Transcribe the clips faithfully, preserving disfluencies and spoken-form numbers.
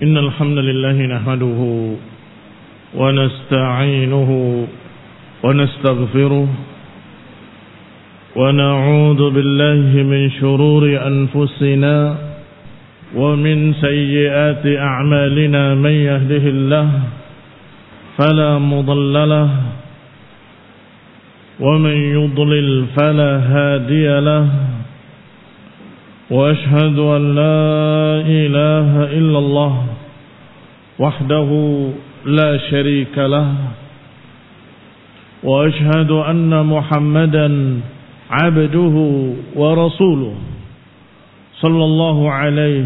إن الحمد لله نحمده ونستعينه ونستغفره ونعوذ بالله من شرور أنفسنا ومن سيئات أعمالنا من يهده الله فلا مضل له ومن يضلل فلا هادي له وأشهد أن لا إله إلا الله وحده لا شريك له وأشهد أن محمدا عبده ورسوله صلى الله عليه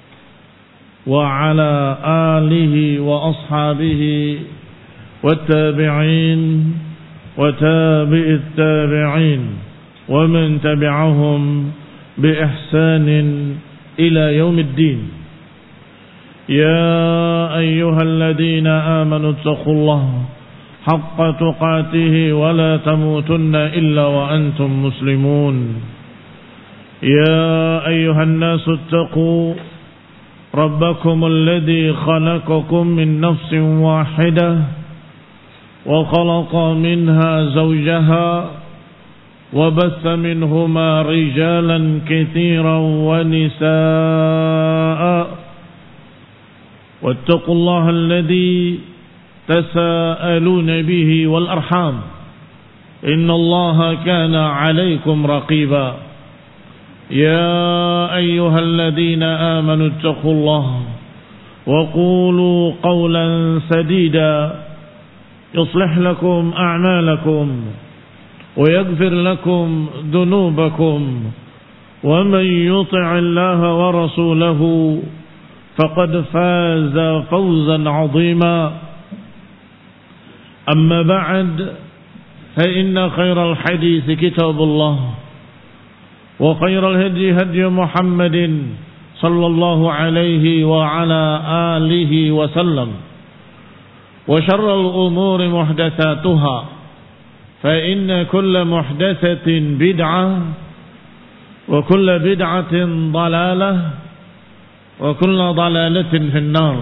وعلى آله وأصحابه والتابعين وتابع التابعين ومن تبعهم بإحسان إلى يوم الدين. يا أيها الذين آمنوا اتقوا الله حق تقاته ولا تموتن إلا وأنتم مسلمون. يا أيها الناس اتقوا ربكم الذي خلقكم من نفس واحدة وخلق منها زوجها وبث منهما رجالا كثيرا ونساء واتقوا الله الذي تساءلون به والأرحام إن الله كان عليكم رقيبا. يا أيها الذين آمنوا اتقوا الله وقولوا قولا سديدا يصلح لكم أعمالكم ويغفر لكم ذنوبكم ومن يطع الله ورسوله فقد فاز فوزا عظيما. أما بعد فإن خير الحديث كتاب الله وخير الهدي هدي محمد صلى الله عليه وعلى آله وسلم وشر الأمور محدثاتها فإن كل محدثة بدعة وكل بدعة ضلالة وكل ضلالة في النار.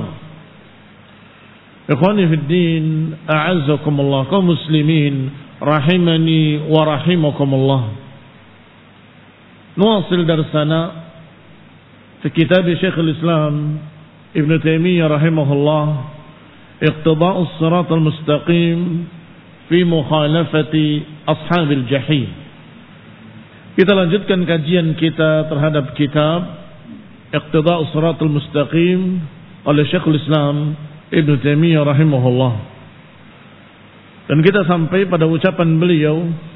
إخواني في الدين أعزكم الله كمسلمين رحمني ورحمكم الله. نواصل درسنا في كتاب شيخ الإسلام ابن تيمية رحمه الله اقتضاء الصراط المستقيم fi mukhalafati ashabil jahim. Kita lanjutkan kajian kita terhadap kitab Iqtida'us Shiratal Mustaqim oleh Syekhul Islam Ibnu Taimiyah rahimahullah. Dan kita sampai pada ucapan beliau,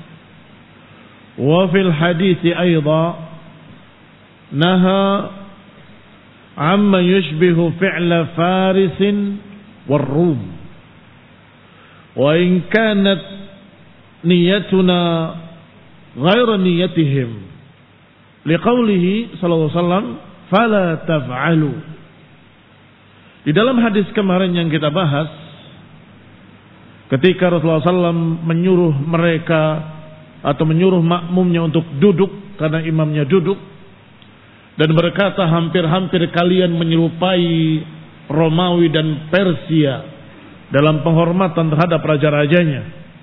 wa fil hadithi aidha naha amma yushbihu fi'la farisin war-rum. Wa in kanat niyatuna ghaira niyatihim liqaulihi sallallahu alaihi wasallam fala taf'alu. Di dalam hadis kemarin yang kita bahas, ketika Rasulullah sallallahu alaihi wasallam menyuruh mereka atau menyuruh makmumnya untuk duduk karena imamnya duduk, dan berkata hampir-hampir kalian menyerupai Romawi dan Persia dalam penghormatan terhadap raja-rajanya.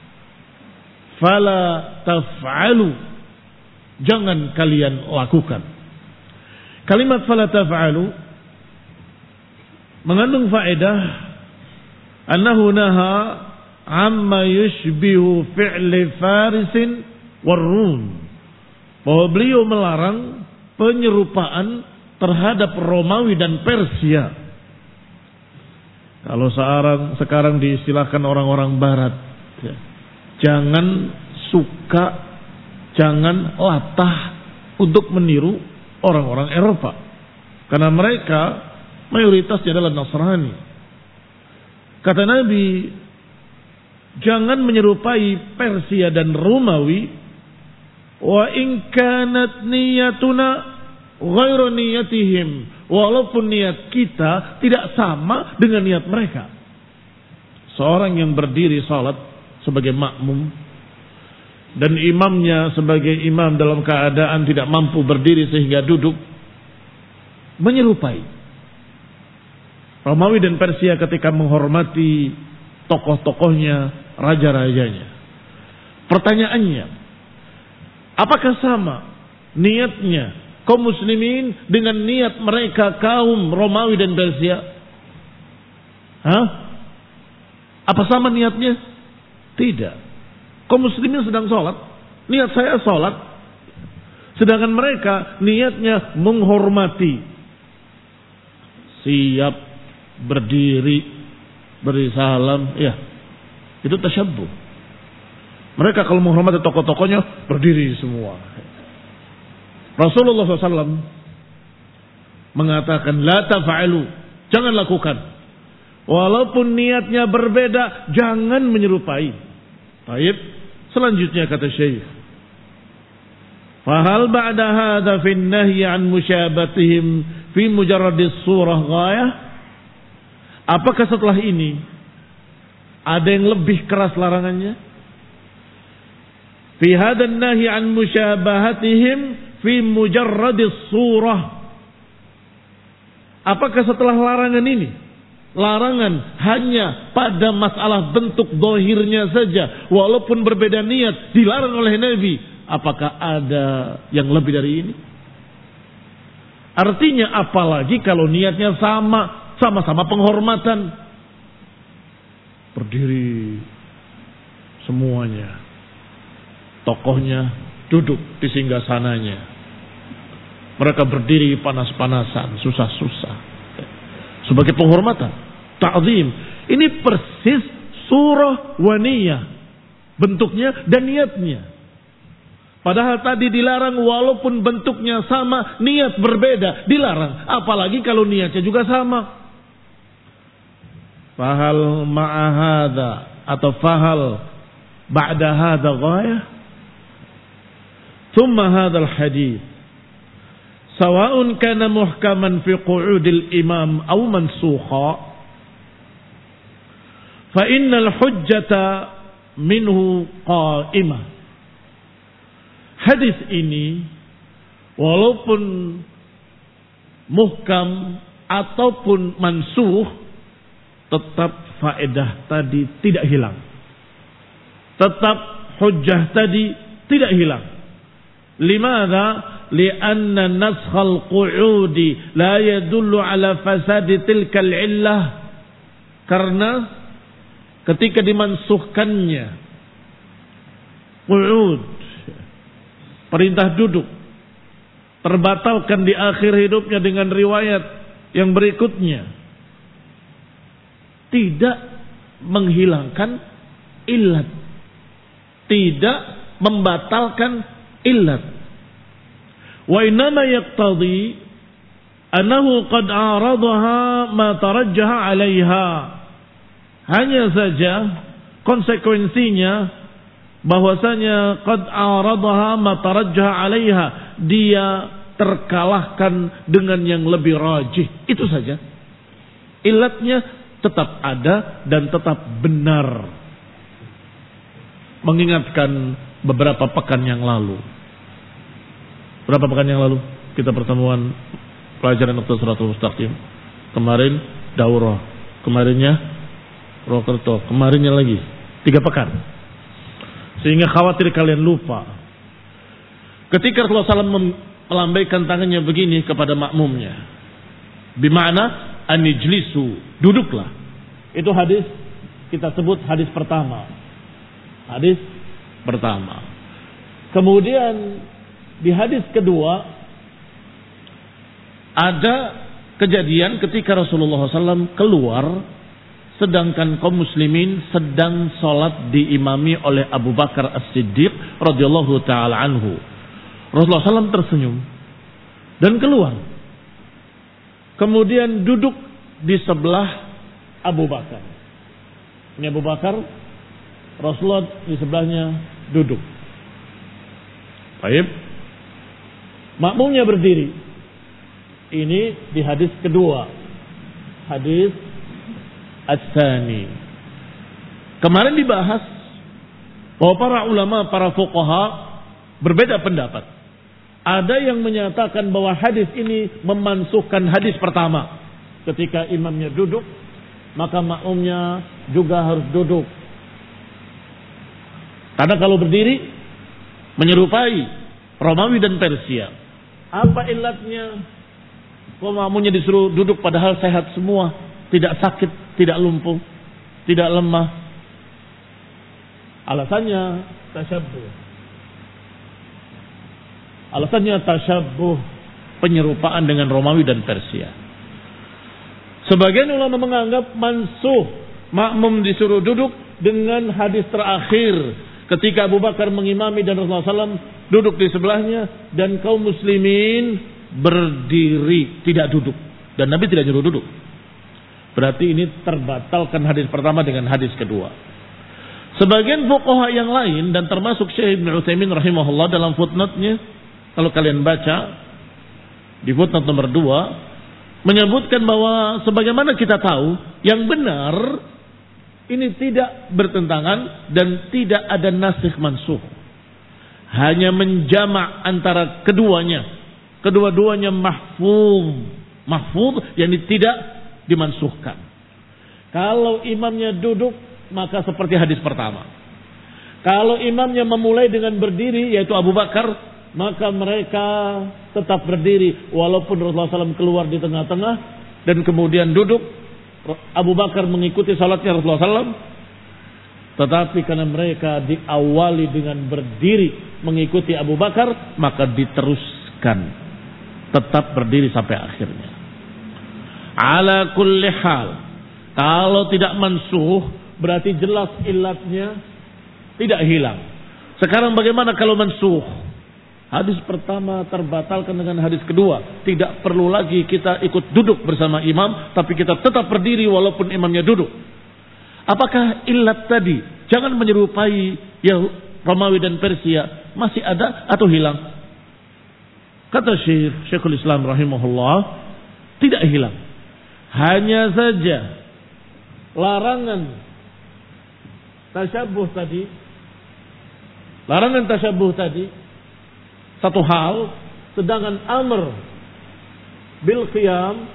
Fala taf'alu, jangan kalian lakukan. Kalimat fala taf'alu mengandung faedah annahu naha amma yushbihu fi'li farisin war-rum, bahwa beliau melarang penyerupaan terhadap Romawi dan Persia. Kalau sekarang, sekarang diistilahkan orang-orang barat, ya, jangan suka, jangan latah untuk meniru orang-orang Eropa. Karena mereka mayoritasnya adalah Nasrani. Kata Nabi, jangan menyerupai Persia dan Romawi. Wa in kanat niyatuna ghairu niyatihim. Walaupun niat kita tidak sama dengan niat mereka. Seorang yang berdiri salat sebagai makmum dan imamnya sebagai imam dalam keadaan tidak mampu berdiri sehingga duduk, menyerupai. Romawi dan Persia ketika menghormati tokoh-tokohnya, raja-rajanya. Pertanyaannya, apakah sama niatnya kaum muslimin dengan niat mereka kaum Romawi dan Persia? Hah? Apa sama niatnya? Tidak. Kaum muslimin sedang sholat, niat saya sholat. Sedangkan mereka niatnya menghormati. Siap berdiri, beri salam, ya. Itu tasyabbuh. Mereka kalau menghormati tokoh-tokohnya berdiri semua. Rasulullah shallallahu alaihi wasallam mengatakan, la taf'alu, jangan lakukan. Walaupun niatnya berbeda, jangan menyerupai. Baik, selanjutnya kata Syekh, fahal ba'da hadha fi an-nahyi an musyabatihim fi mujarradis surah ghayah? Apakah setelah ini ada yang lebih keras larangannya? Fi hadha an-nahyi an musyabahatihim fi mujarradis surah. Apakah setelah larangan ini, larangan hanya pada masalah bentuk dohirnya saja, walaupun berbeda niat, dilarang oleh Nabi, apakah ada yang lebih dari ini? Artinya apalagi kalau niatnya sama, sama-sama penghormatan, berdiri semuanya, tokohnya duduk di singgasananya, mereka berdiri panas-panasan, susah-susah, sebagai penghormatan, ta'zim. Ini persis surah wa niyah, bentuknya dan niatnya. Padahal tadi dilarang walaupun bentuknya sama, niat berbeda, dilarang. Apalagi kalau niatnya juga sama. Fahal ma'a hadha atau fahal ba'da hadha ghayah. Thumma hadha al-hadith sawa'un kana muhkaman fi qu'udil imam aw mansukha fa innal hujjata minhu qa'imah. Hadis ini walaupun muhkam ataupun mansuh, tetap faedah tadi tidak hilang, tetap hujjah tadi tidak hilang. Limadha? Lianna naskhal qu'udi la yadullu ala fasadi tilkal illah. Karena ketika dimansuhkannya qu'ud, perintah duduk, terbatalkan di akhir hidupnya dengan riwayat yang berikutnya, tidak menghilangkan illat, tidak membatalkan illat. Wa innama yaqtadi annahu qad aradaha ma tarajjaha 'alaiha. Hanya saja konsekuensinya bahwasanya qad aradaha ma tarajjaha 'alaiha, dia terkalahkan dengan yang lebih rajih. Itu saja. Illatnya tetap ada dan tetap benar. Mengingatkan beberapa pekan yang lalu. Berapa pekan yang lalu kita pertemuan pelajaran Iqtisadatul Mustaqim. Kemarin daurah, kemarinnya Rokerto, kemarinnya lagi tiga pekan. Sehingga khawatir kalian lupa. Ketika Rasulullah shallallahu alaihi wasallam melambaikan tangannya begini kepada makmumnya, bima'na anijlisu, duduklah. Itu hadis kita sebut hadis pertama. Hadis pertama. Kemudian di hadis kedua ada kejadian ketika Rasulullah shallallahu alaihi wasallam keluar sedangkan kaum muslimin sedang sholat diimami oleh Abu Bakar As-Siddiq radhiyallahu taala anhu. Rasulullah shallallahu alaihi wasallam tersenyum dan keluar. Kemudian duduk di sebelah Abu Bakar. Ini Abu Bakar, Rasulullah di sebelahnya duduk. Baik. Makmumnya berdiri. Ini di hadis kedua. Hadis Ats-Tsani. Kemarin dibahas bahwa para ulama, para fuqaha berbeda pendapat. Ada yang menyatakan bahwa hadis ini memansuhkan hadis pertama. ketika imamnya duduk, maka makmumnya juga harus duduk. Karena kalau berdiri menyerupai Romawi dan Persia. Apa illatnya? Kok makmumnya disuruh duduk padahal sehat semua, tidak sakit, tidak lumpuh, tidak lemah? Alasannya tasyabbuh. Alasannya tasyabbuh, penyerupaan dengan Romawi dan Persia. Sebagian ulama menganggap mansuh, makmum disuruh duduk dengan hadis terakhir ketika Abu Bakar mengimami dan Rasulullah shallallahu alaihi wasallam duduk di sebelahnya dan kaum muslimin berdiri, tidak duduk, dan Nabi tidak nyuruh duduk. Berarti ini terbatalkan hadis pertama dengan hadis kedua. Sebagian fuqaha yang lain dan termasuk Syekh Ibnu Utsaimin rahimahullah dalam footnote-nya, kalau kalian baca di footnote nomor dua, menyebutkan bahwa sebagaimana kita tahu yang benar ini tidak bertentangan dan tidak ada nasikh mansukh. Hanya menjamak antara keduanya. Kedua-duanya mahfuz. Mahfuz yang tidak dimansuhkan. Kalau imamnya duduk, maka seperti hadis pertama. Kalau imamnya memulai dengan berdiri, yaitu Abu Bakar, maka mereka tetap berdiri. Walaupun Rasulullah shallallahu alaihi wasallam keluar di tengah-tengah dan kemudian duduk, Abu Bakar mengikuti salatnya Rasulullah shallallahu alaihi wasallam. Tetapi karena mereka diawali dengan berdiri mengikuti Abu Bakar, maka diteruskan tetap berdiri sampai akhirnya. Ala kulli hal, kalau tidak mansuh berarti jelas illatnya tidak hilang. Sekarang bagaimana kalau mansuh? Hadis pertama terbatalkan dengan hadis kedua. Tidak perlu lagi kita ikut duduk bersama imam, tapi kita tetap berdiri walaupun imamnya duduk. Apakah illat tadi, jangan menyerupai Yahudi, Romawi dan Persia, masih ada atau hilang? Kata Syekh Syekhul Islam rahimahullah, tidak hilang. Hanya saja larangan tasyabbuh tadi, larangan tasyabbuh tadi satu hal, sedangkan amr bil qiyam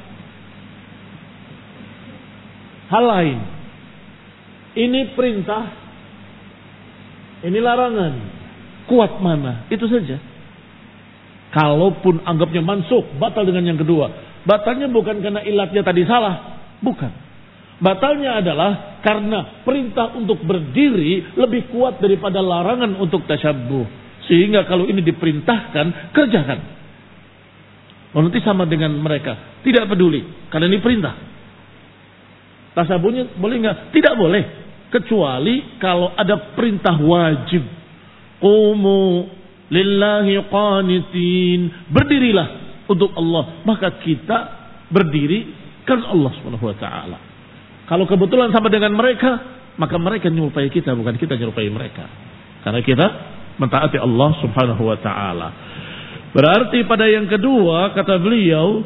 hal lain. Ini perintah, ini larangan. Kuat mana? Itu saja. Kalaupun anggapnya mansukh, batal dengan yang kedua. Batalnya bukan karena ilatnya tadi salah, bukan. Batalnya adalah karena perintah untuk berdiri lebih kuat daripada larangan untuk tasyabbuh. Sehingga kalau ini diperintahkan, kerjakan. Nanti sama dengan mereka, tidak peduli karena ini perintah. Tasyabbuhnya boleh enggak? Tidak boleh, kecuali kalau ada perintah wajib. Qumu lillahi qanitin, berdirilah untuk Allah, maka kita berdiri karena Allah Subhanahu wa taala. Kalau kebetulan sama dengan mereka, maka mereka menyerupai kita, bukan kita menyerupai mereka. Karena kita mentaati Allah Subhanahu wa taala. Berarti pada yang kedua kata beliau,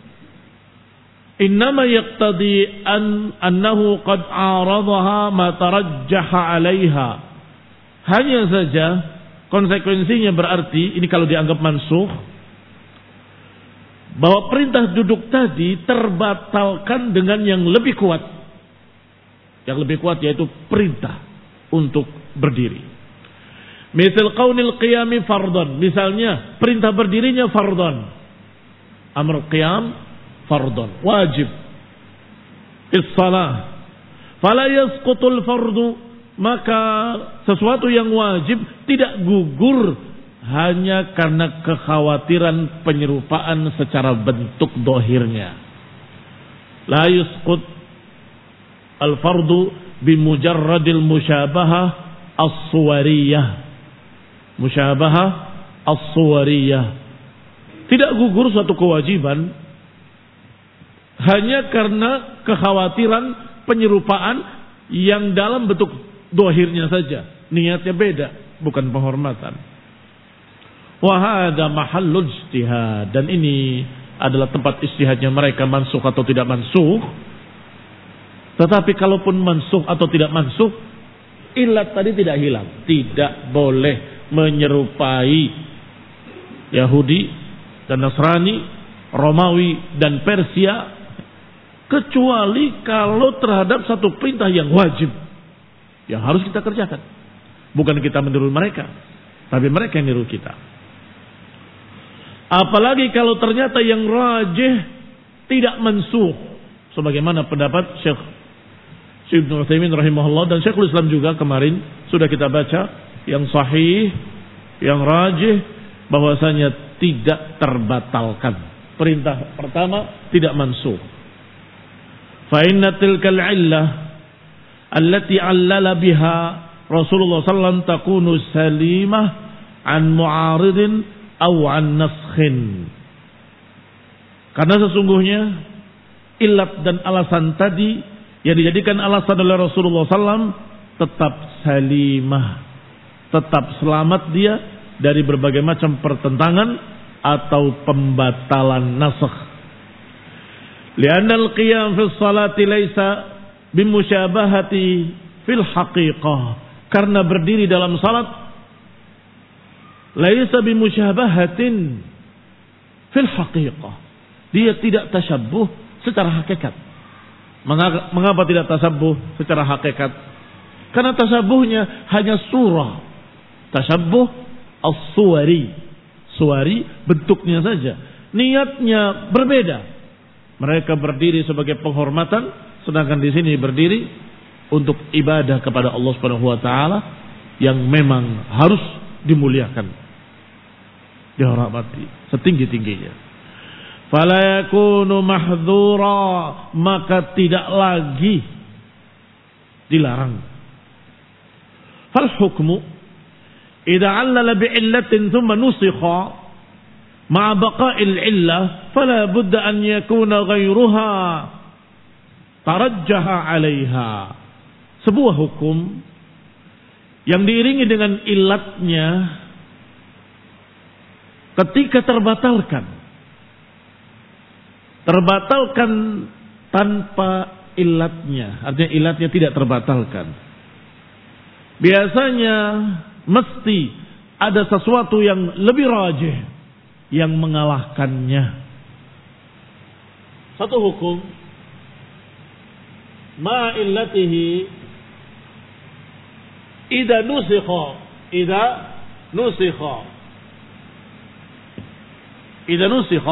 innama yaqtadi an annahu qad aradaha ma tarajjaha 'alaiha. Hanya saja konsekuensinya berarti ini kalau dianggap mansukh, bahwa perintah duduk tadi terbatalkan dengan yang lebih kuat. Yang lebih kuat yaitu perintah untuk berdiri. Misal qaulil qiyami fardhan, misalnya perintah berdirinya fardhan. Amr qiyam fardhan, wajib. Fis shalah. Fala yasqutul fardu, maka sesuatu yang wajib tidak gugur hanya karena kekhawatiran penyerupaan secara bentuk dohirnya. La yasqut al-fardu bimujarradil musyabahah as-suwariyah. Musyabahah as-suwariyah. Tidak gugur suatu kewajiban hanya karena kekhawatiran penyerupaan yang dalam bentuk dohirnya saja. Niatnya beda, bukan penghormatan. Wa hadza mahallul ijtihad, dan ini adalah tempat ijtihadnya mereka, mansukh atau tidak mansukh. Tetapi kalaupun mansukh atau tidak mansukh, ilat tadi tidak hilang. Tidak boleh menyerupai Yahudi dan Nasrani, Romawi dan Persia kecuali kalau terhadap satu perintah yang wajib yang harus kita kerjakan. Bukan kita meniru mereka, tapi mereka yang niru kita. Apalagi kalau ternyata yang rajih tidak mansuh, sebagaimana pendapat Syekh Ibnu Utsaimin rahimahullah dan Syekhul Islam juga kemarin sudah kita baca, yang sahih, yang rajih bahwasanya tidak terbatalkan. Perintah pertama tidak mansuh. Fa inna tilkal illah allati 'allala biha Rasulullah sallallahu alaihi wasallam takunu salimah an mu'aridin aw an naskhin. Karena sesungguhnya ilat dan alasan tadi yang dijadikan alasan oleh Rasulullah sallallahu alaihi wasallam tetap salimah, tetap selamat dia dari berbagai macam pertentangan atau pembatalan nasakh. Lianna al-qiyam fi sholati laysa bimusyabahati fil haqiqah. Karena berdiri dalam salat laysa bimusyabahatin fil haqiqah. Dia tidak tasyabbuh secara hakikat. Mengapa tidak tasyabbuh secara hakikat? Karena tasyabbuhnya hanya surah. Tasyabbuh as-suwari. Suwari bentuknya saja. Niatnya berbeda. Mereka berdiri sebagai penghormatan, sedangkan di sini berdiri untuk ibadah kepada Allah Subhanahu wa taala yang memang harus dimuliakan, dihormati setinggi-tingginya. Fala yakunu mahdhura, maka tidak lagi dilarang. Fal hukmu idza 'allala bi'illatin thumma nusikha ma'a baqa'il 'illah fala budda an yakuna ghayruha tarajjaha 'alaiha. Sebuah hukum yang diiringi dengan ilatnya ketika terbatalkan terbatalkan tanpa ilatnya, artinya ilatnya tidak terbatalkan. Biasanya mesti ada sesuatu yang lebih rajih yang mengalahkannya. Satu hukum ma illatihi idza nusikha idza nusikha idza nusikha,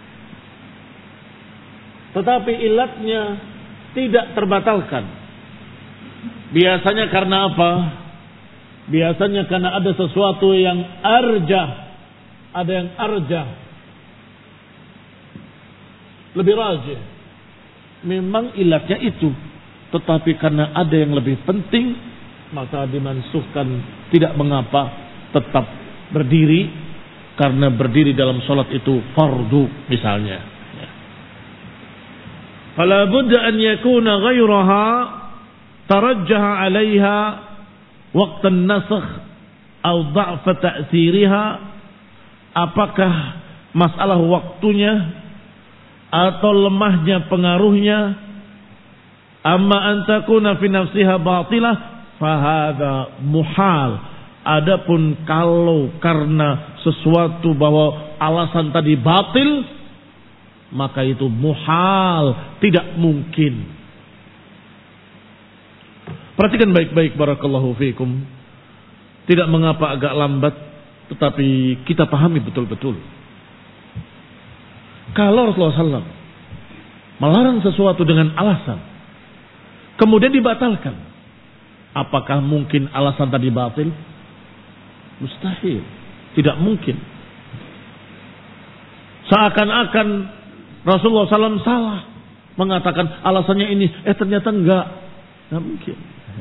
tetapi ilatnya tidak terbatalkan. Biasanya karena apa? Biasanya karena ada sesuatu yang arjah, ada yang arjah, lebih rajih. Memang ilatnya itu, tetapi karena ada yang lebih penting, maka dimansuhkan. Tidak mengapa, tetap berdiri, karena berdiri dalam sholat itu fardu misalnya. Fala budda an yakuna ghairaha tarajjaha 'alaiha waqt an-nasakh atau dha'f ta'thiriha. Apakah masalah waktunya atau lemahnya pengaruhnya? Amma an takuna fi nafsiha batilah fahadha muhal. Adapun kalau karena sesuatu bahwa alasan tadi batil, maka itu muhal, tidak mungkin. Perhatikan baik-baik, barakallahu fiikum. Tidak mengapa agak lambat, tetapi kita pahami betul-betul. Kalau Rasulullah shallallahu alaihi wasallam melarang sesuatu dengan alasan, kemudian dibatalkan, apakah mungkin alasan tadi batil? Mustahil, tidak mungkin. Seakan-akan Rasulullah shallallahu alaihi wasallam salah mengatakan alasannya ini, eh ternyata enggak, enggak mungkin.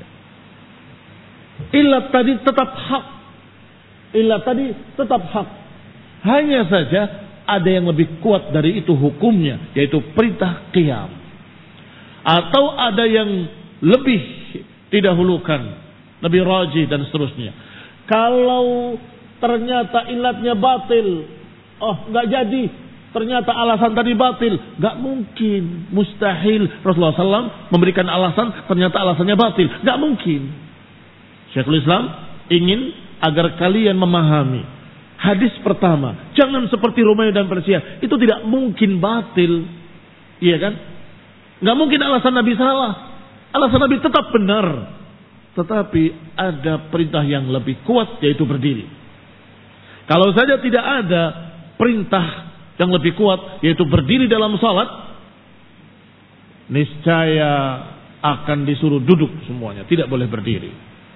Ilat tadi tetap hak, ilat tadi tetap hak. Hanya saja ada yang lebih kuat dari itu hukumnya, yaitu perintah qiyam. Atau ada yang lebih didahulukan, lebih rajih dan seterusnya. Kalau ternyata ilatnya batil, oh nggak jadi, ternyata alasan tadi batil, nggak mungkin, mustahil Rasulullah shallallahu alaihi wasallam memberikan alasan ternyata alasannya batil, nggak mungkin. Syekhul Islam ingin agar kalian memahami hadis pertama, jangan seperti Romawi dan Persia, itu tidak mungkin batil, iya kan? Nggak mungkin alasan Nabi salah. Alasan Nabi tetap benar. Tetapi ada perintah yang lebih kuat, yaitu berdiri. Kalau saja tidak ada perintah yang lebih kuat, yaitu berdiri dalam salat, niscaya akan disuruh duduk semuanya, tidak boleh berdiri.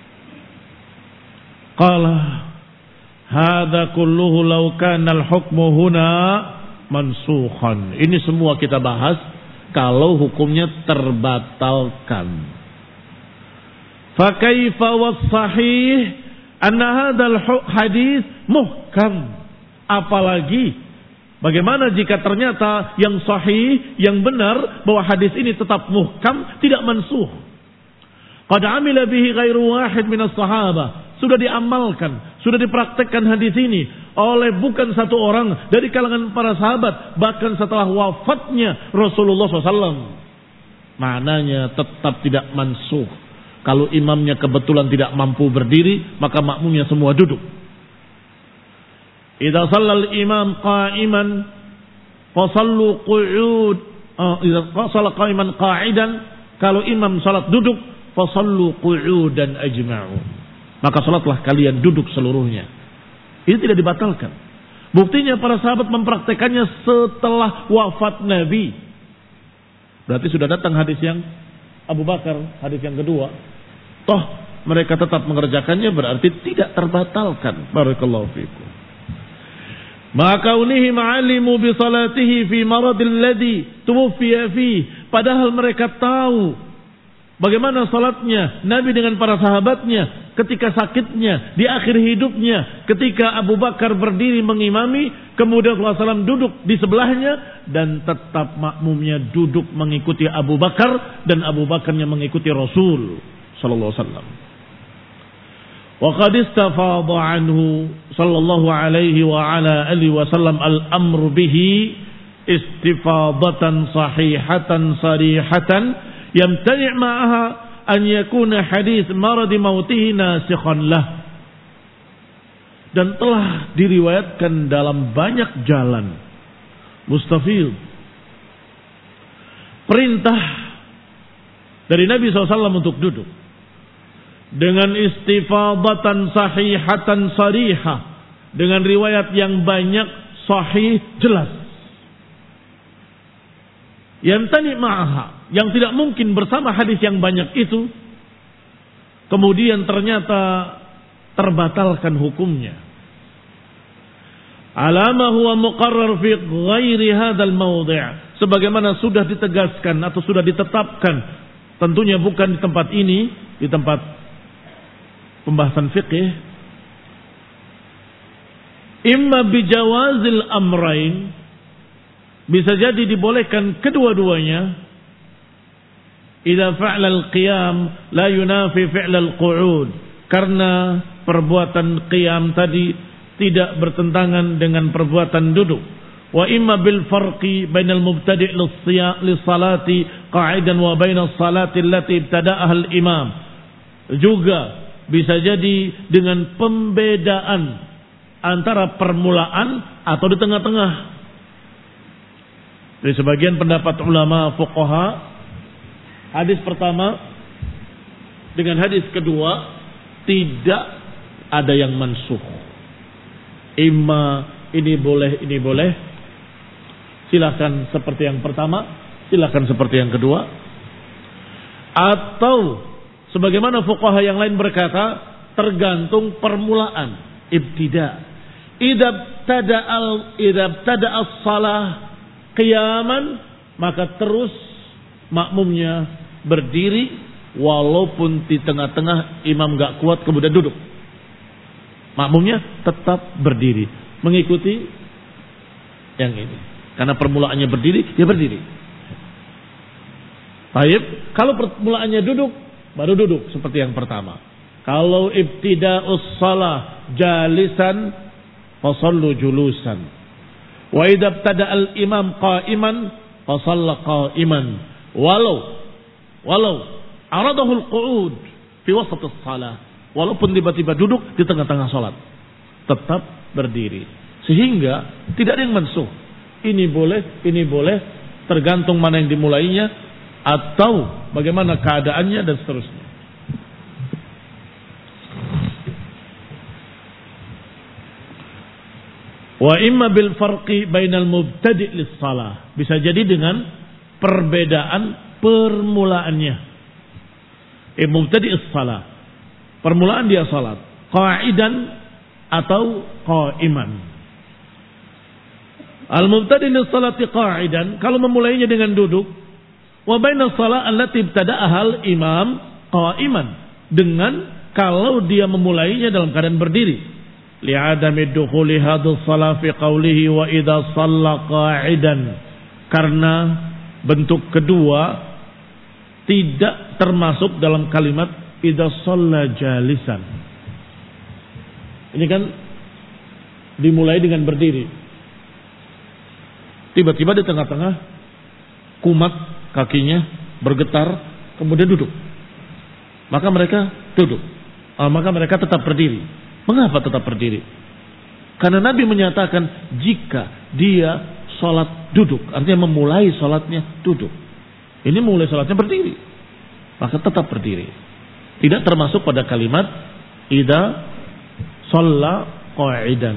Qala hadza kulluhu law kana al-hukmu huna mansukhan. Ini semua kita bahas kalau hukumnya terbatalkan. Fa kaifa was-sahih anna hadzal hadis muhkam. Apalagi bagaimana jika ternyata yang sahih, yang benar bahwa hadis ini tetap muhkam, tidak mansuh. Qad amila bihi ghairu wahid minas sahabah. Sudah diamalkan, sudah dipraktekkan hadis ini oleh bukan satu orang dari kalangan para sahabat, bahkan setelah wafatnya Rasulullah shallallahu alaihi wasallam. Maknanya tetap tidak mansuh. Kalau imamnya kebetulan tidak mampu berdiri, maka makmumnya semua duduk. Idza shallal imam qa'iman fasallu qu'ud. Idza shalla qa'iman qa'idan, kalau imam salat duduk, fasallu qu'udan ajma'u. Maka salatlah kalian duduk seluruhnya. Ini tidak dibatalkan. Buktinya para sahabat mempraktekannya setelah wafat Nabi. Berarti sudah datang hadis yang Abu Bakar, hadis yang kedua. Toh mereka tetap mengerjakannya, berarti tidak terbatalkan. Barakallahu fiikum. Maka unihi ma'alimu bi salatihi fi maradil ladzi tuwfiya fi. Padahal mereka tahu bagaimana salatnya Nabi dengan para sahabatnya ketika sakitnya, di akhir hidupnya, ketika Abu Bakar berdiri mengimami, kemudian Rasulullah shallallahu alaihi wasallam duduk di sebelahnya, dan tetap makmumnya duduk mengikuti Abu Bakar, dan Abu Bakarnya mengikuti Rasul sallallahu alaihi wasallam. Wa qad istafadha anhu sallallahu alaihi wa ala alihi wasallam al-amru bihi istifadatan sahihatan sarihatan yamtani' ma'aha an yakuna hadis marad mautihi nasikhan lah. Dan telah diriwayatkan dalam banyak jalan mustafil perintah dari Nabi shallallahu alaihi wasallam untuk duduk dengan istifadatan sahihatan sarihah, dengan riwayat yang banyak sahih jelas. Yamtani ma'aha, yang tidak mungkin bersama hadis yang banyak itu kemudian ternyata terbatalkan hukumnya. Alama huwa muqarrar fi ghairi hadzal mawdi', sebagaimana sudah ditegaskan atau sudah ditetapkan, tentunya bukan di tempat ini, di tempat pembahasan fikih. Imma bijawazil amrain, bisa jadi dibolehkan kedua-duanya. Idza fa'ala al-qiyam la yunafi fi'la al-qu'ud, karena perbuatan qiyam tadi tidak bertentangan dengan perbuatan duduk. Wa imma bil farqi bainal mubtadi' lis-salati qa'idan wa bainal salati allati ibtada'aha al-imam. Juga bisa jadi dengan pembedaan antara permulaan atau di tengah-tengah. Dari sebagian pendapat ulama fuqaha, hadis pertama dengan hadis kedua tidak ada yang mansukh. Imma ini boleh, ini boleh. Silakan seperti yang pertama, silakan seperti yang kedua. Atau sebagaimana fuqaha yang lain berkata, tergantung permulaan, ibtida. Idza tada'al idza tada'as salah qiyaman, maka terus makmumnya berdiri walaupun di tengah-tengah imam enggak kuat kemudian duduk. Makmumnya tetap berdiri mengikuti yang ini. Karena permulaannya berdiri, dia berdiri. Baik, kalau permulaannya duduk, baru duduk seperti yang pertama. Kalau ibtida'us shalah jalisan, fasallu julusan. Wa idza ibtada'al imam qa'iman, fasalla qa'iman. Walau walau aradahu al-qu'ud fi wasat as-shalah, walaupun tiba-tiba duduk di tengah-tengah salat, tetap berdiri. Sehingga tidak ada yang mansuh. Ini boleh, ini boleh, tergantung mana yang dimulainya, atau bagaimana keadaannya dan seterusnya. Wa imma bil farqi bainal mubtadi' lis shalah. Bisa jadi dengan perbedaan permulaannya. Eh mubtadi' lis shalah. Permulaan dia salat. Qa'idan atau qa'iman. Al mubtadi' lis salati qa'idan, kalau memulainya dengan duduk. Wa bainas shalah allati ibtada'aha al imam qa'iman, dengan kalau dia memulainya dalam keadaan berdiri. Li'adami dukhuli hadhihi shalah fi qawlihi wa idza shalla qa'idan, karena bentuk kedua tidak termasuk dalam kalimat idza shalla jalisan. Ini kan dimulai dengan berdiri. Tiba-tiba di tengah-tengah kumat kakinya bergetar, kemudian duduk. Maka mereka duduk. Ah, maka mereka tetap berdiri. Mengapa tetap berdiri? Karena Nabi menyatakan jika dia sholat duduk, artinya memulai sholatnya duduk. Ini memulai sholatnya berdiri, maka tetap berdiri. Tidak termasuk pada kalimat idza shalla qa'idan.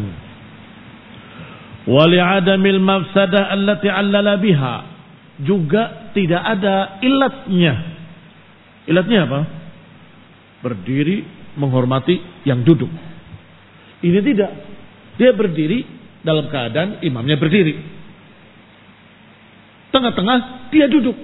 Wa li'adamil mafsadah allati 'allala biha, juga tidak ada ilatnya. Ilatnya apa? Berdiri menghormati yang duduk. Ini tidak. Dia berdiri dalam keadaan imamnya berdiri. Tengah-tengah dia duduk.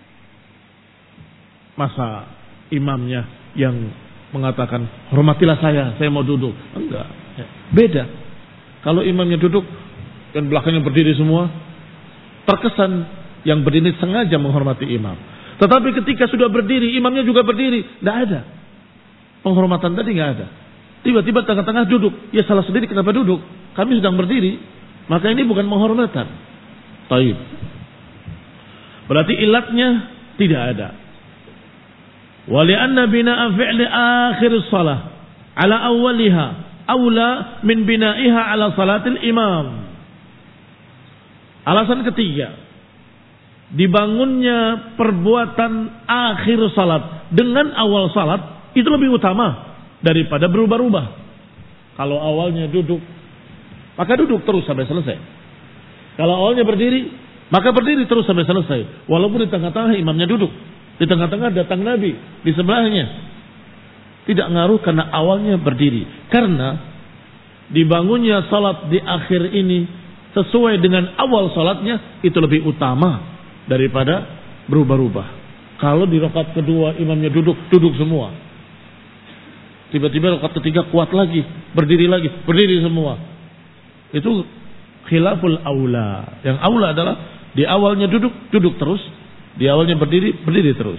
Masa imamnya yang mengatakan hormatilah saya, saya mau duduk. Enggak. Beda. Kalau imamnya duduk dan belakangnya berdiri semua, terkesan yang berdiri sengaja menghormati imam. Tetapi ketika sudah berdiri, imamnya juga berdiri, tidak ada. Penghormatan tadi nggak ada. Tiba-tiba tengah-tengah duduk. Ya salah sendiri kenapa duduk? Kami sedang berdiri. Maka ini bukan penghormatan. Taib. Berarti ilatnya tidak ada. Wali'anna bina'a fi'li akhir salah ala awwaliha awla min bina'iha ala salatil imam. Alasan ketiga, dibangunnya perbuatan akhir salat dengan awal salat itu lebih utama daripada berubah-ubah. Kalau awalnya duduk, maka duduk terus sampai selesai. Kalau awalnya berdiri, maka berdiri terus sampai selesai. Walaupun di tengah-tengah imamnya duduk, di tengah-tengah datang Nabi di sebelahnya, tidak ngaruh karena awalnya berdiri. Karena dibangunnya salat di akhir ini sesuai dengan awal salatnya itu lebih utama daripada berubah-ubah. Kalau di rakaat kedua imamnya duduk, duduk semua. Tiba-tiba rakaat ketiga kuat lagi, berdiri lagi, berdiri semua. Itu khilaful aula. Yang aula adalah di awalnya duduk, duduk terus. Di awalnya berdiri, berdiri terus.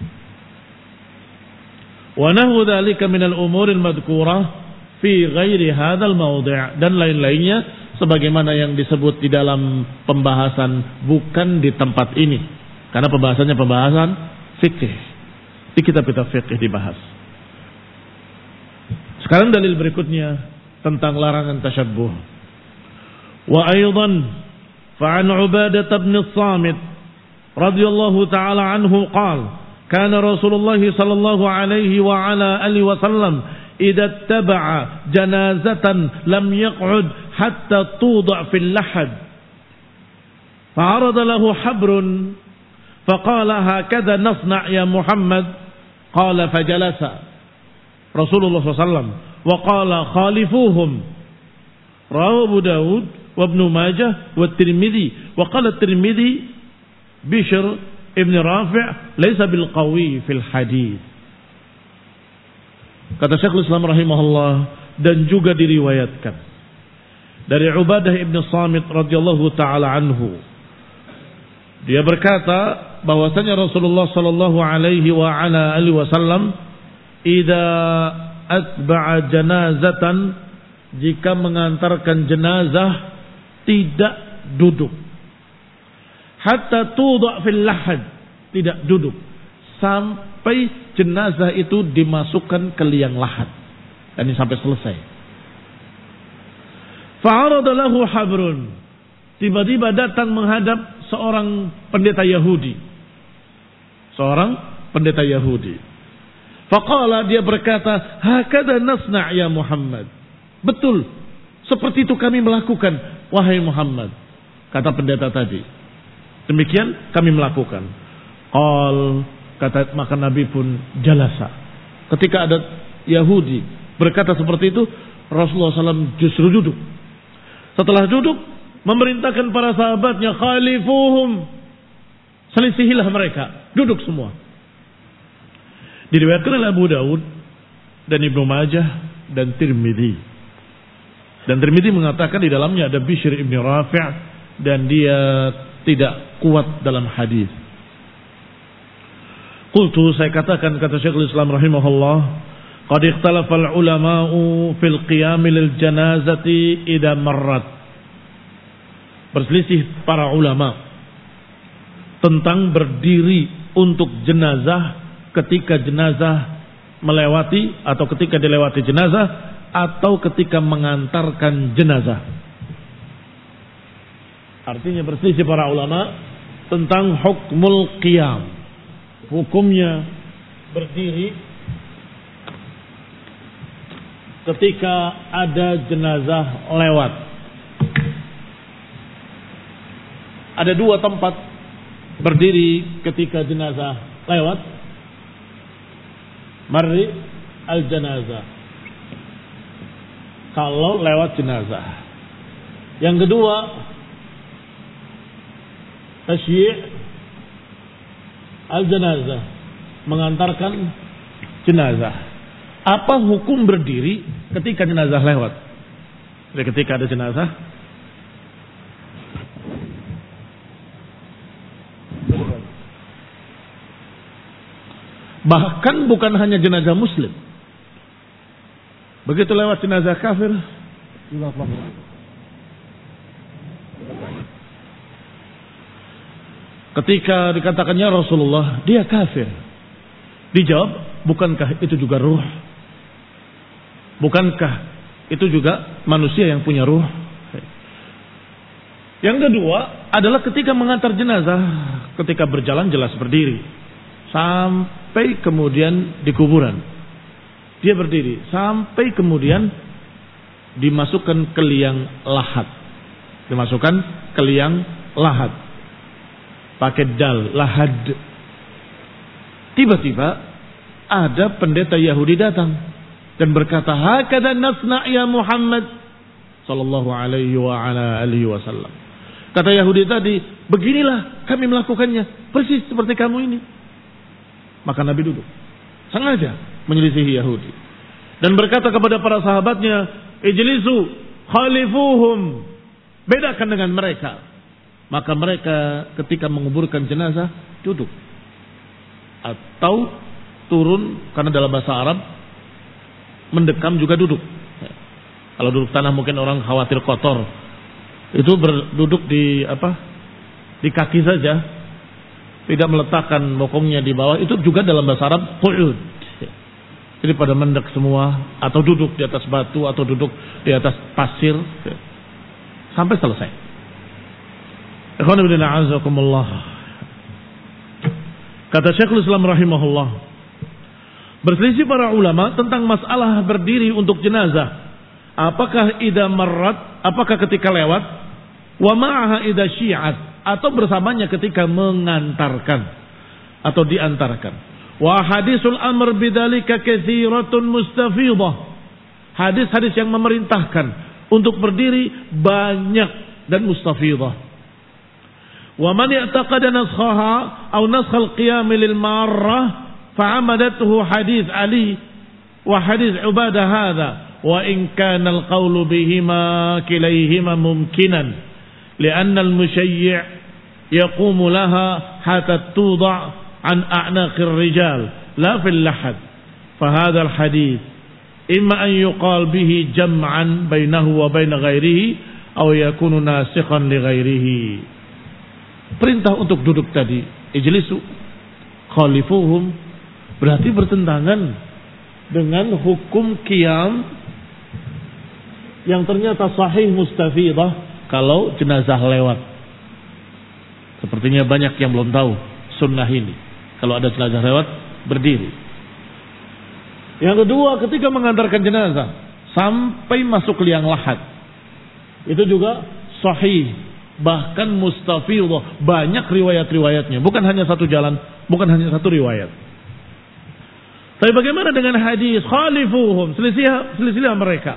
Wa nahu dzalika minal umuril madhkurah fi ghairi hadzal mawdi', dan lain-lainnya sebagaimana yang disebut di dalam pembahasan bukan di tempat ini. Karena pembahasannya pembahasan fikih. Di kitab-kitab fikih dibahas. Sekarang dalil berikutnya tentang larangan tasyabbuh. Wa aidan fa'an Ubadah bin Samit radhiyallahu ta'ala anhu qala kana Rasulullah sallallahu alaihi wa ala alihi wasallam idza taba'a janazatan lam yaq'ud hatta tuda' fil lahad fa'arada lahu habrun faqala hakadha nasna' ya Muhammad qala fajalasa Rasulullah sallallahu alaihi wasallam wa qala khalifuhum rawahu Abu Dawud wa Ibnu Majah wa Tirmidzi wa qala Tirmidzi Bishr ibn Rafi' laisa bil qawi fil hadis. Kata Syekhul Islam rahimahullah, dan juga diriwayatkan dari Ubadah ibn Samit radhiyallahu taala anhu, dia berkata bahwasanya Rasulullah sallallahu alaihi wa ala alihi wasallam idza atba'a janazatan, jika mengantarkan jenazah tidak duduk, hatta tuda' fil lahad, tidak duduk sampai jenazah itu dimasukkan ke liang lahat, dan ini sampai selesai. Fa'arada lahu habrun, tiba-tiba datang menghadap seorang pendeta Yahudi. seorang pendeta Yahudi. Faqala, dia berkata, hakada nasna' ya Muhammad. Betul, seperti itu kami melakukan, wahai Muhammad. Kata pendeta tadi, demikian kami melakukan. Qal, kata, maka Nabi pun jalasa. Ketika ada Yahudi berkata seperti itu, Rasulullah shallallahu alaihi wasallam justru duduk. Setelah duduk, memerintahkan para sahabatnya, khalifuhum, selisihilah mereka, duduk semua. Diriwayatkan oleh Abu Daud dan Ibnu Majah dan Tirmidzi. Dan Tirmidzi mengatakan di dalamnya ada Bishr ibn Rafi' dan dia tidak kuat dalam hadis. Qultu, saya katakan, kata Syekhul Islam rahimahullah, qad ikhtalafa al-ulama'u fil qiyam lil janazati idza marrat. Berselisih para ulama tentang berdiri untuk jenazah ketika jenazah melewati atau ketika dilewati jenazah atau ketika mengantarkan jenazah. Artinya berselisih para ulama tentang hukmul qiyam, hukumnya berdiri ketika ada jenazah lewat. Ada dua tempat berdiri ketika jenazah lewat. Marri al-janazah, kalau lewat jenazah. Yang kedua, tasyi' al-janazah, mengantarkan jenazah. Apa hukum berdiri ketika jenazah lewat? Jadi ketika ada jenazah, bahkan bukan hanya jenazah muslim, begitu lewat jenazah kafir, ketika dikatakannya Rasulullah, dia kafir, dijawab, bukankah itu juga ruh? Bukankah itu juga manusia yang punya ruh? Yang kedua adalah ketika mengantar jenazah, ketika berjalan jelas berdiri sampai kemudian di kuburan, dia berdiri sampai kemudian dimasukkan ke liang lahat, dimasukkan ke liang lahat, pakai dal, lahad. Tiba-tiba ada pendeta Yahudi datang dan berkata, hakada nasna' ya Muhammad sallallahu alaihi wa ala alihi wasallam. Kata Yahudi tadi, beginilah kami melakukannya, persis seperti kamu ini. Maka Nabi duduk, sengaja menyelisihi Yahudi, dan berkata kepada para sahabatnya, ijlisu khalifuhum, bedakan dengan mereka. Maka mereka ketika menguburkan jenazah duduk atau turun, karena dalam bahasa Arab mendekam juga duduk. Kalau duduk tanah mungkin orang khawatir kotor, itu berduduk di apa? Di kaki saja, tidak meletakkan bokongnya di bawah. Itu juga dalam bahasa Arab qu'ud. Jadi pada mendek semua, atau duduk di atas batu, atau duduk di atas pasir sampai selesai. Kata Syekhul Islam rahimahullah, berselisih para ulama tentang masalah berdiri untuk jenazah. Apakah idza marrat, apakah ketika lewat, wa ma'aha idza syi'at, atau bersamanya ketika mengantarkan atau diantarkan. Wa hadisul amr bidzalika katsiratun mustafidah. Hadis-hadis yang memerintahkan untuk berdiri banyak dan mustafidah. Wa man i'taqada naskhaha aw naskha al-qiyam lil marrah fa'amadathu hadis Ali wa hadis Ubadah hadha wa in kana al-qawlu bihima kilayhima mumkinan. لأن المشيع يقوم لها حتى توضع عن أعناق الرجال لا في اللحد فهذا الحديث إما أن يقال به جمعا بينه وبين غيره أو يكون ناسخا لغيره. Perintah untuk duduk tadi, ijlisu khalifuhum, berarti bertentangan dengan hukum qiyam yang ternyata sahih mustafidah kalau jenazah lewat. Sepertinya banyak yang belum tahu sunnah ini. Kalau ada jenazah lewat, berdiri. Yang kedua, ketika mengantarkan jenazah sampai masuk ke liang lahat, itu juga sahih, bahkan mustafidhah, banyak riwayat-riwayatnya, bukan hanya satu jalan, bukan hanya satu riwayat. Tapi bagaimana dengan hadis khalifuhum, selisih selisihlah mereka?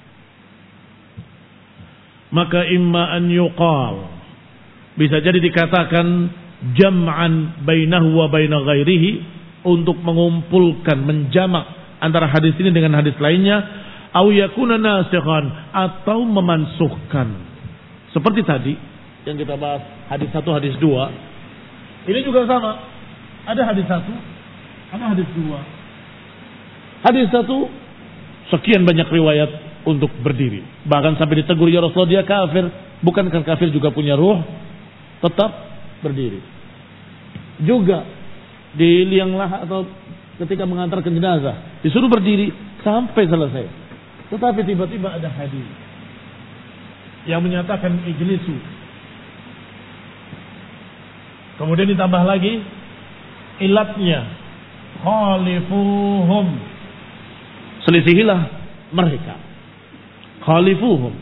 Maka imma an yuqal, bisa jadi dikatakan jam'an bainahu wa baina ghairihi, untuk mengumpulkan, menjamak antara hadis ini dengan hadis lainnya, au yakuna nasikhan, atau memansuhkan. Seperti tadi yang kita bahas, hadis satu, hadis dua. Ini juga sama. Ada hadis satu, ada hadis dua. Hadis satu, sekian banyak riwayat untuk berdiri. Bahkan sampai ditegur, ya Rasulullah, dia kafir. Bukankah kafir juga punya ruh? Tetap berdiri. Juga di liang lahat atau ketika mengantarkan jenazah, disuruh berdiri sampai selesai. Tetapi tiba-tiba ada hadis yang menyatakan ijlisu. Kemudian ditambah lagi ilatnya, khalifuhum, selisihilah mereka. Khalifuhum.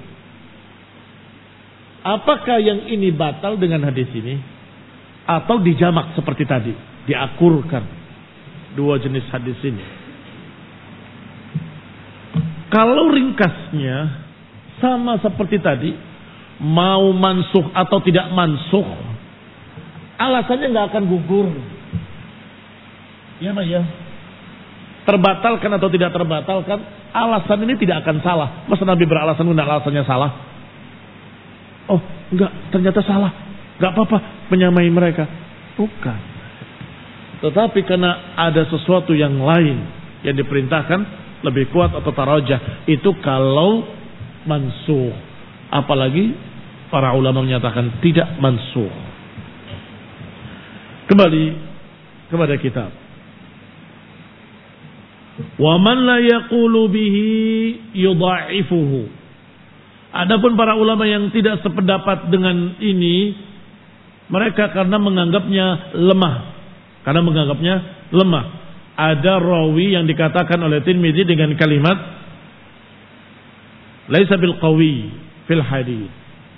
Apakah yang ini batal dengan hadis ini, atau dijamak seperti tadi, diakurkan dua jenis hadis ini? Kalau ringkasnya sama seperti tadi, mau mansuh atau tidak mansuh, alasannya nggak akan gugur. Ya, Pak, ya. Terbatalkan atau tidak terbatalkan, alasan ini tidak akan salah. Masa Nabi beralasan enggak, alasannya salah? Oh, enggak, ternyata salah. Enggak apa-apa menyamai mereka. Bukan. Tetapi karena ada sesuatu yang lain yang diperintahkan, lebih kuat atau tarajah, itu kalau mansuh. Apalagi para ulama menyatakan tidak mansuh. Kembali kepada kitab. Wa man la yaqulu bihi yudha'ifuhu. Adapun para ulama yang tidak sependapat dengan ini, mereka karena menganggapnya lemah. Karena menganggapnya lemah. Ada rawi yang dikatakan oleh Tirmidzi dengan kalimat laisa bil qawi fil hadits.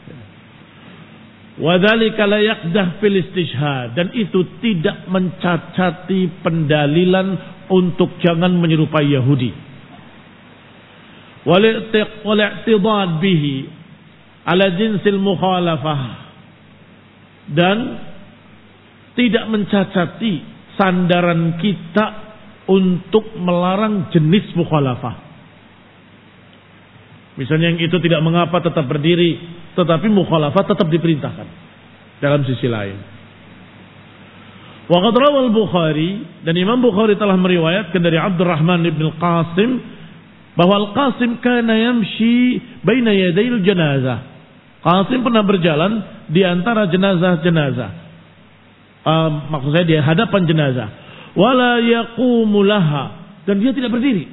Wa dzalika la yaqdah fil istishhad, dan itu tidak mencacati pendalilan untuk jangan menyerupai Yahudi. Wal-i'tidad bihi ala jinsil mukhalafah, dan tidak mencacati sandaran kita untuk melarang jenis mukhalafah. Misalnya yang itu tidak mengapa tetap berdiri, tetapi mukhalafah tetap diperintahkan dalam sisi lain. Wa qad rawal Bukhari, dan Imam Bukhari telah meriwayatkan dari Abdurrahman ibn Qasim bahwa Al-Qasim kana yamshi baina yadayil janazah. Qasim pernah berjalan di antara jenazah-jenazah. Uh, maksud saya di hadapan jenazah. Wala yaqumu laha, dan dia tidak berdiri.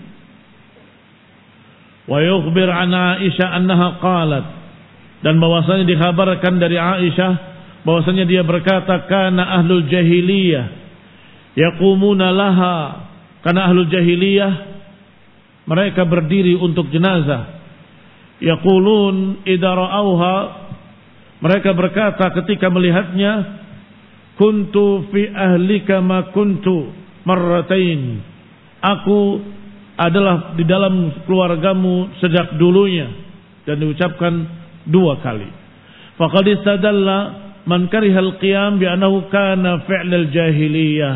Wa yukhbir an Aisyah annaha qalat, dan bahwasanya dikhabarkan dari Aisyah bahwasanya dia berkata, kana ahlul jahiliyah yaqumuna laha, karena ahlul jahiliyah mereka berdiri untuk jenazah. Yaqulun idza ra'auha, mereka berkata ketika melihatnya, kuntu fi ahlika ma kuntu marratain, aku adalah di dalam keluargamu sejak dulunya, dan diucapkan dua kali. Faqad istadalla man karihal qiyam bi annahu kana fi'lal jahiliyah.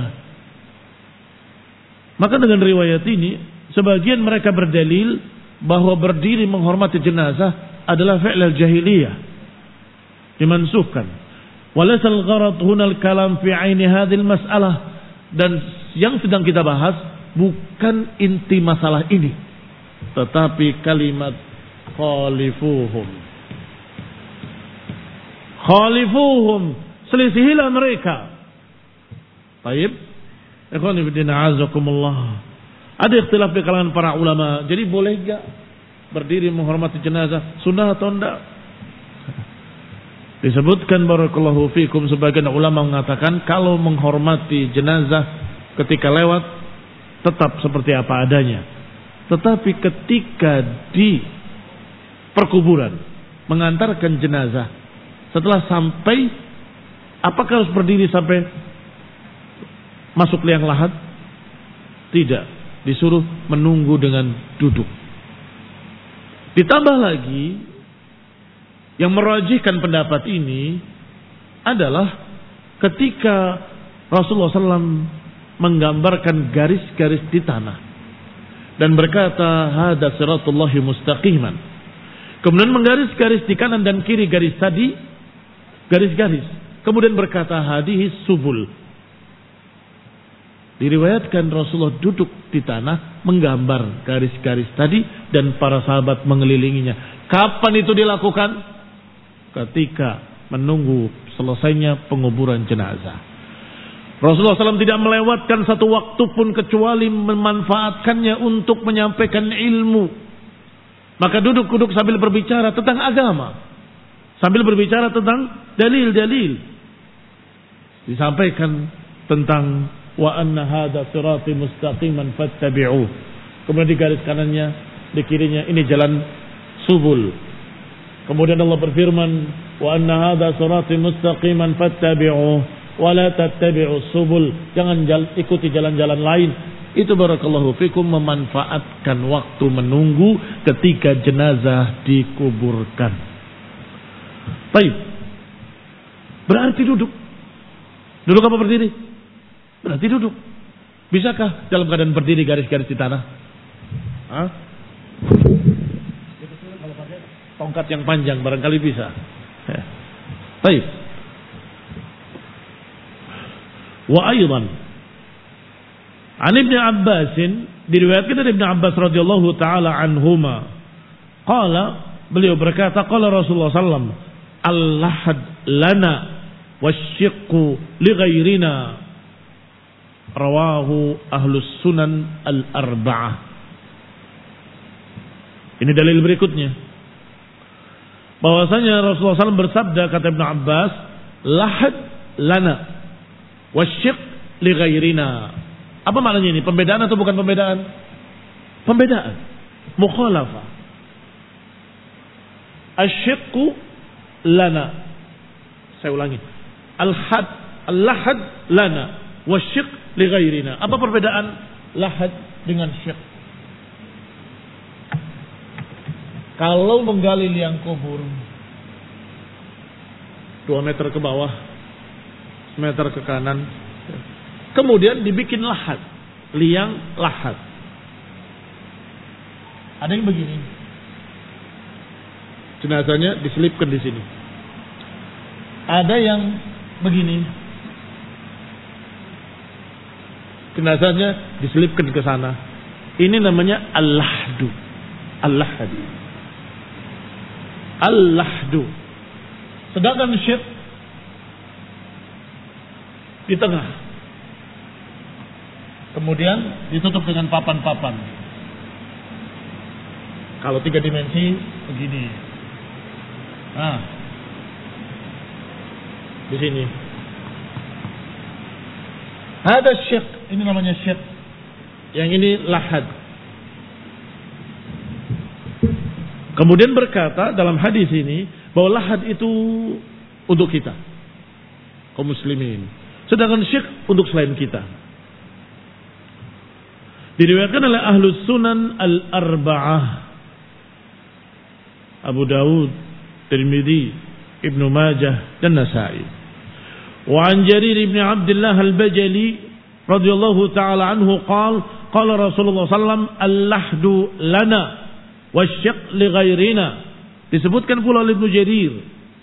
Maka dengan riwayat ini sebagian mereka berdalil bahwa berdiri menghormati jenazah adalah fi'lal jahiliyah, dimansuhkan. Walasal gharad hunal kalam fi aini hadhil mas'alah, dan yang sedang kita bahas bukan inti masalah ini, tetapi kalimat khalifuhum. Khalifuhum, selisihilah mereka. Baik, ikhwan fillah azakumullah. Ada ikhtilaf di kalangan para ulama. Jadi boleh enggak berdiri menghormati jenazah, sunnah atau enggak? Disebutkan barakallahu fikum, sebagian ulama mengatakan kalau menghormati jenazah ketika lewat tetap seperti apa adanya. Tetapi ketika di perkuburan mengantarkan jenazah, setelah sampai, apakah harus berdiri sampai masuk liang lahat? Tidak, disuruh menunggu dengan duduk. Ditambah lagi, yang merajihkan pendapat ini adalah ketika Rasulullah shallallahu alaihi wasallam menggambarkan garis-garis di tanah dan berkata, hada siratullahi mustaqiman. Kemudian menggaris-garis di kanan dan kiri garis tadi, garis-garis. Kemudian berkata, hadhihi subul. Diriwayatkan Rasulullah duduk di tanah menggambar garis-garis tadi dan para sahabat mengelilinginya. Kapan itu dilakukan? Ketika menunggu selesainya penguburan jenazah. Rasulullah shallallahu alaihi wasallam tidak melewatkan satu waktu pun kecuali memanfaatkannya untuk menyampaikan ilmu. Maka duduk-duduk sambil berbicara tentang agama, sambil berbicara tentang dalil-dalil. Disampaikan tentang wa anna hadza sirati mustaqiman fattabi'uh. Kemudian di garis kanannya, di kirinya, ini jalan subul. Kemudian Allah berfirman, wa anna hadza sirati mustaqiman fattabi'uh wa la tattabi'us subul. Jangan ikuti jalan-jalan lain. Itu barakallahu fikum memanfaatkan waktu menunggu ketika jenazah dikuburkan. Baik. Berarti duduk. Duduk apa berdiri? Berarti duduk. Bisakah dalam keadaan berdiri garis-garis di tanah? Hah? Kalau pakai tongkat yang panjang barangkali bisa. Baik. Wa aidan An Ibnu Abbas, diriwayatkan dari Ibnu Abbas radhiyallahu taala anhuma, qala, beliau berkata, qala Rasulullah sallallahu alaihi wasallam, al-lahad lana wasyiqqu li ghairina, rawahu ahlus sunan al-arba'ah. Ini dalil berikutnya, bahwasanya Rasulullah sallallahu alaihi wasallam bersabda, kata Ibnu Abbas, lahad lana wasyiq li ghairina. Apa maknanya ini? Pembedaan atau bukan pembedaan? Pembedaan. Mukhalafah. Asyiqqu lana. Saya ulangi. Al-had, al-lahad lana wasyiq li ghairina. Apa perbedaan lahad dengan syiq? Kalau menggali liang kubur dua meter ke bawah, semeter ke kanan, kemudian dibikin lahad, liang lahad. Ada yang begini, jenazahnya diselipkan di sini. Ada yang begini, jenazahnya diselipkan ke sana. Ini namanya al-lahdu, al-lahad, al-lahdu. Sedangkan syiq di tengah, kemudian ditutup dengan papan-papan. Kalau tiga dimensi begini. Nah, di sini. Ada syiq, ini namanya syiq. Yang ini lahad. Kemudian berkata dalam hadis ini bahwa lahad itu untuk kita, kaum muslimin. Sedangkan syiq untuk selain kita. Diriwayatkan oleh Ahlus Sunan Al-Arba'ah, Abu Dawud, Tirmidzi, Ibnu Majah dan Nasa'i. Wa an Jarir ibn Abdullah Al-Bajali radhiyallahu taala anhu qala qala Rasulullah sallallahu alaihi wasallam al-lahdu lana wasyiq li ghairina. Disebutkan pula oleh Ibnu Jarir,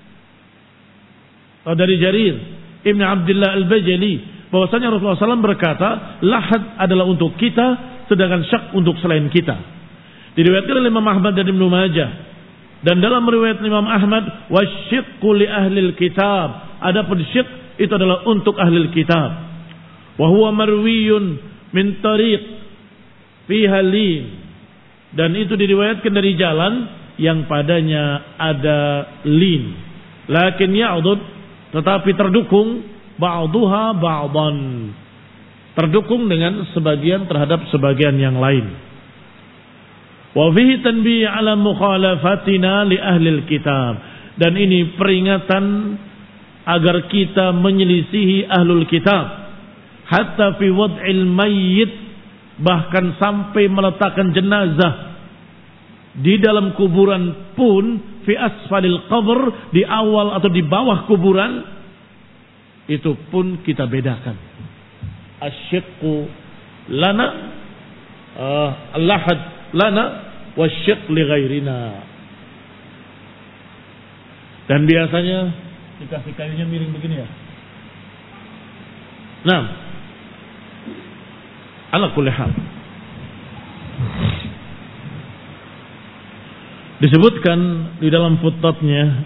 atau dari Jarir ibn Abdullah Al-Bajali, bahwasanya Rasulullah sallallahu alaihi wasallam berkata, lahad adalah untuk kita, sedangkan syak untuk selain kita. Diriwayatkan oleh Imam Ahmad dan Ibnu Majah. Dan dalam riwayat Imam Ahmad, wasyiqqu li ahlil kitab. Adapun syiq itu adalah untuk ahlil kitab. Wa huwa marwiyun min tariq fiha lin. Dan itu diriwayatkan dari jalan yang padanya ada lin. lakin ya'dud, tetapi terdukung ba'duha ba'dan, terdukung dengan sebagian terhadap sebagian yang lain. Wa fihi tanbih ala mukhalafatina li ahli kitab, dan ini peringatan agar kita menyelisihi ahlul kitab, hatta fi wad'il mayyit, bahkan sampai meletakkan jenazah di dalam kuburan pun, fi asfalil qabr, di awal atau di bawah kuburan, itu pun kita bedakan. Asyiqqu lana, uh, al-lahad lana, wasyiq li ghairina. Dan biasanya dikasih kayunya miring begini ya. Nah, ala kulli hal, disebutkan di dalam footnote-nya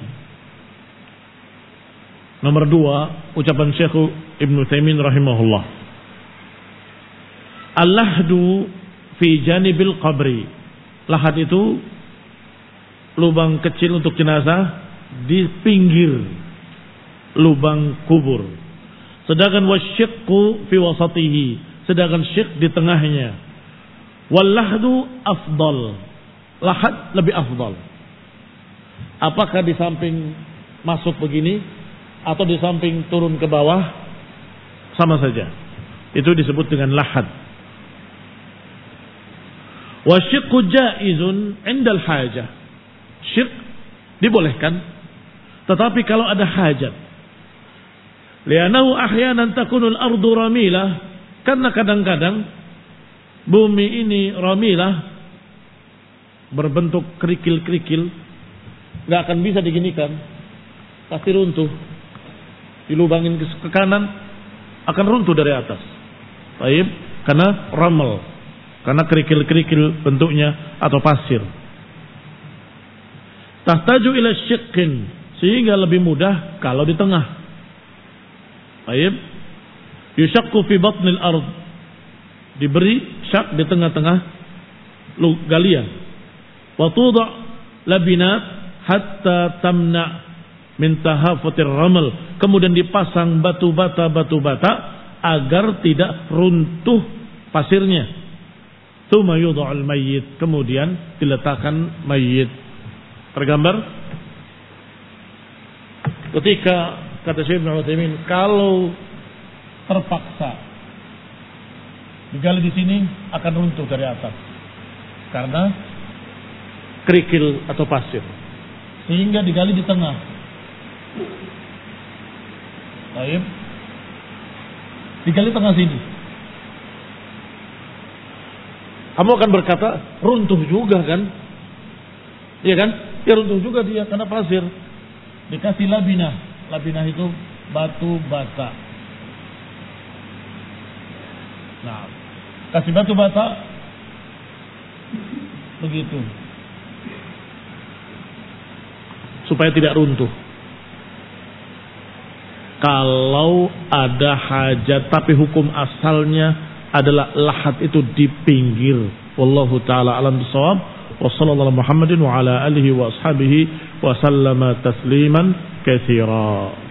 nomor dua, ucapan Syekh Ibnu Taimin rahimahullah, al-lahdu fi janibil qabri, lahat itu lubang kecil untuk jenazah di pinggir lubang kubur. Sedangkan wasyiqqu fi wasatihi, sedangkan syiq di tengahnya. Wal lahdu afdal, lahat lebih afdal. Apakah di samping masuk begini atau di samping turun ke bawah, sama saja. Itu disebut dengan lahat. Wasyiqqu jaizun indal hajah, syiq dibolehkan, tetapi kalau ada hajat. Li'annahu ahyanan takunul ardu ramilah, karena kadang-kadang bumi ini ramilah, berbentuk kerikil-kerikil, nggak akan bisa diginikan, pasti runtuh. Dilubangin ke kanan, akan runtuh dari atas. Baik, karena ramal, karena kerikil-kerikil bentuknya atau pasir. Tahtaju ila syiqqin, sehingga lebih mudah kalau di tengah. Baik, yushaqqu fi batnil ard, diberi syak di tengah-tengah galian. Wa tuda' labinat hatta tamna min tahafutir ramal, kemudian dipasang batu bata batu bata agar tidak runtuh pasirnya. Tsumma yudha'ul mayyit, kemudian diletakkan mayit. Tergambar? Ketika kata Syekh Ibnu Utsaimin, kalau terpaksa digali di sini akan runtuh dari atas karena kerikil atau pasir, sehingga digali di tengah. Baik, digali tengah sini. Kamu akan berkata runtuh juga kan? Iya kan? Ya runtuh juga dia karena pasir. Dikasih labinah. Labinah itu batu bata. Nah, kasih batu bata begitu supaya tidak runtuh. Kalau ada hajat, tapi hukum asalnya adalah lahat itu di pinggir. Wallahu taala alam bisawab. Wa sallallahu Muhammadin wa ala alihi wa ashabihi wa sallama tasliman katsira.